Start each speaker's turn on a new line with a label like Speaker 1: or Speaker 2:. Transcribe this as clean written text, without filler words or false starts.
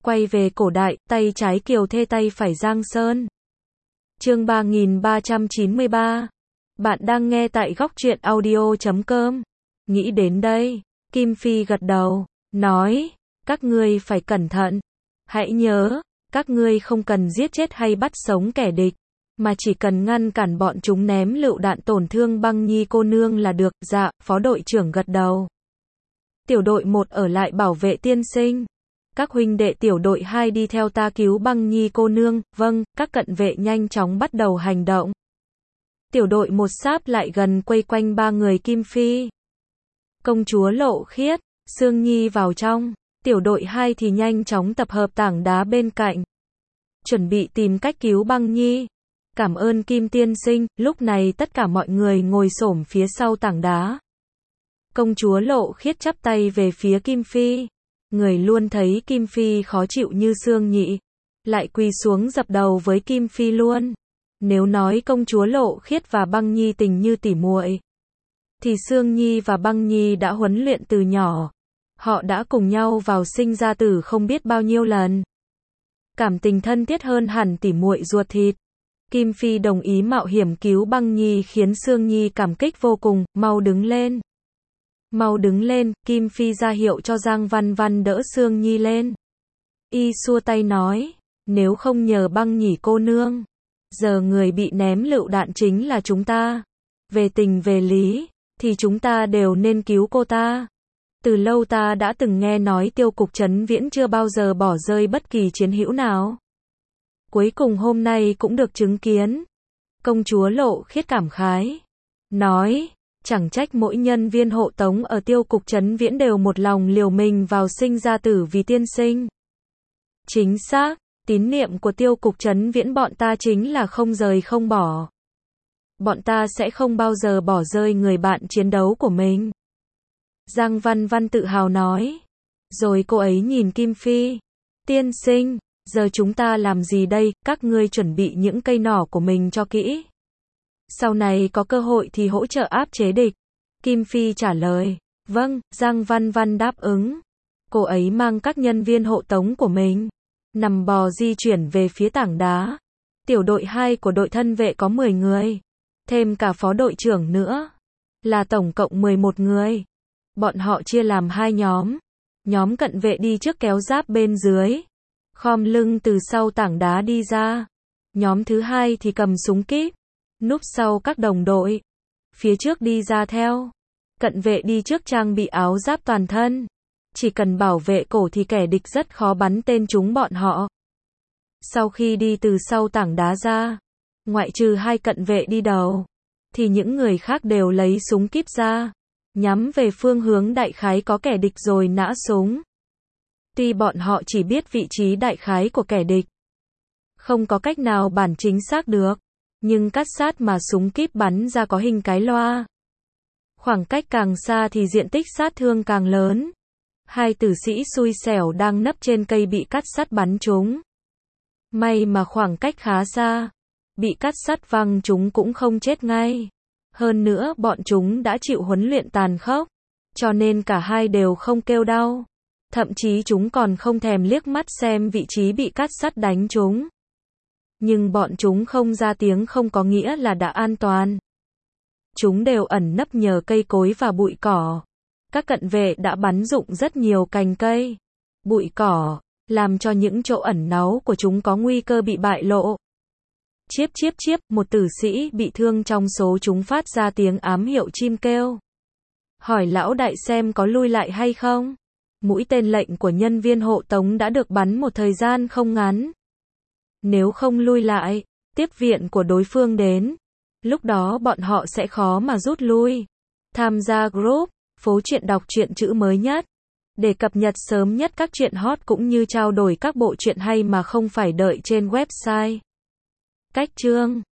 Speaker 1: Quay về cổ đại, tay trái Kiều Thê tay phải Giang Sơn. Chương 3393. Bạn đang nghe tại góc truyện audio.com. Nghĩ đến đây, Kim Phi gật đầu, nói, các ngươi phải cẩn thận. Hãy nhớ, các ngươi không cần giết chết hay bắt sống kẻ địch, mà chỉ cần ngăn cản bọn chúng ném lựu đạn tổn thương Băng Nhi cô nương là được. Dạ, phó đội trưởng gật đầu. Tiểu đội 1 ở lại bảo vệ tiên sinh. Các huynh đệ tiểu đội 2 đi theo ta cứu Băng Nhi cô nương. Vâng, các cận vệ nhanh chóng bắt đầu hành động. Tiểu đội 1 sáp lại gần quây quanh ba người Kim Phi. Công chúa Lộ Khiết, Sương Nhi vào trong. Tiểu đội 2 thì nhanh chóng tập hợp tảng đá bên cạnh, chuẩn bị tìm cách cứu Băng Nhi. Cảm ơn Kim tiên sinh. Lúc này tất cả mọi người ngồi xổm phía sau tảng đá. Công chúa Lộ Khiết chắp tay về phía Kim Phi. Người luôn thấy Kim Phi khó chịu như Sương Nhị, lại quỳ xuống dập đầu với Kim Phi luôn. Nếu nói công chúa Lộ Khiết và Băng Nhi tình như tỉ muội, thì Sương Nhi và Băng Nhi đã huấn luyện từ nhỏ. Họ đã cùng nhau vào sinh ra tử không biết bao nhiêu lần. Cảm tình thân thiết hơn hẳn tỉ muội ruột thịt. Kim Phi đồng ý mạo hiểm cứu Băng Nhi khiến Sương Nhi cảm kích vô cùng. Mau đứng lên. Mau đứng lên. Kim Phi ra hiệu cho Giang Văn Văn đỡ Sương Nhi lên. Y xua tay nói, nếu không nhờ Băng Nhi cô nương, giờ người bị ném lựu đạn chính là chúng ta. Về tình về lý, thì chúng ta đều nên cứu cô ta. Từ lâu ta đã từng nghe nói Tiêu cục Trấn Viễn chưa bao giờ bỏ rơi bất kỳ chiến hữu nào. Cuối cùng hôm nay cũng được chứng kiến. Công chúa Lộ Khiết cảm khái, nói, chẳng trách mỗi nhân viên hộ tống ở Tiêu cục Trấn Viễn đều một lòng liều mình vào sinh ra tử vì tiên sinh. Chính xác, tín niệm của Tiêu cục Trấn Viễn bọn ta chính là không rời không bỏ. Bọn ta sẽ không bao giờ bỏ rơi người bạn chiến đấu của mình. Giang Văn Văn tự hào nói. Rồi cô ấy nhìn Kim Phi. Tiên sinh, giờ chúng ta làm gì đây? Các ngươi chuẩn bị những cây nỏ của mình cho kỹ. Sau này có cơ hội thì hỗ trợ áp chế địch. Kim Phi trả lời. Vâng, Giang Văn Văn đáp ứng. Cô ấy mang các nhân viên hộ tống của mình, nằm bò di chuyển về phía tảng đá. Tiểu đội 2 của đội thân vệ có 10 người. Thêm cả phó đội trưởng nữa, là tổng cộng 11 người. Bọn họ chia làm 2 nhóm. Nhóm cận vệ đi trước kéo giáp bên dưới, khom lưng từ sau tảng đá đi ra. Nhóm thứ 2 thì cầm súng kíp, núp sau các đồng đội. Phía trước đi ra theo. Cận vệ đi trước trang bị áo giáp toàn thân. Chỉ cần bảo vệ cổ thì kẻ địch rất khó bắn tên trúng bọn họ. Sau khi đi từ sau tảng đá ra, ngoại trừ 2 cận vệ đi đầu, thì những người khác đều lấy súng kíp ra, nhắm về phương hướng đại khái có kẻ địch rồi nã súng. Tuy bọn họ chỉ biết vị trí đại khái của kẻ địch, không có cách nào bản chính xác được, nhưng cắt sát mà súng kíp bắn ra có hình cái loa. Khoảng cách càng xa thì diện tích sát thương càng lớn. 2 tử sĩ xui xẻo đang nấp trên cây bị cắt sắt bắn trúng. May mà khoảng cách khá xa, bị cắt sắt văng chúng cũng không chết ngay. Hơn nữa bọn chúng đã chịu huấn luyện tàn khốc, cho nên cả hai đều không kêu đau. Thậm chí chúng còn không thèm liếc mắt xem vị trí bị cắt sắt đánh chúng. Nhưng bọn chúng không ra tiếng không có nghĩa là đã an toàn. Chúng đều ẩn nấp nhờ cây cối và bụi cỏ. Các cận vệ đã bắn rụng rất nhiều cành cây, bụi cỏ, làm cho những chỗ ẩn náu của chúng có nguy cơ bị bại lộ. Chiếp chiếp chiếp, một tử sĩ bị thương trong số chúng phát ra tiếng ám hiệu chim kêu. Hỏi lão đại xem có lui lại hay không. Mũi tên lệnh của nhân viên hộ tống đã được bắn một thời gian không ngắn. Nếu không lui lại, tiếp viện của đối phương đến, lúc đó bọn họ sẽ khó mà rút lui. Tham gia group Phố Truyện đọc truyện chữ mới nhất, để cập nhật sớm nhất các truyện hot cũng như trao đổi các bộ truyện hay mà không phải đợi trên website. Cách chương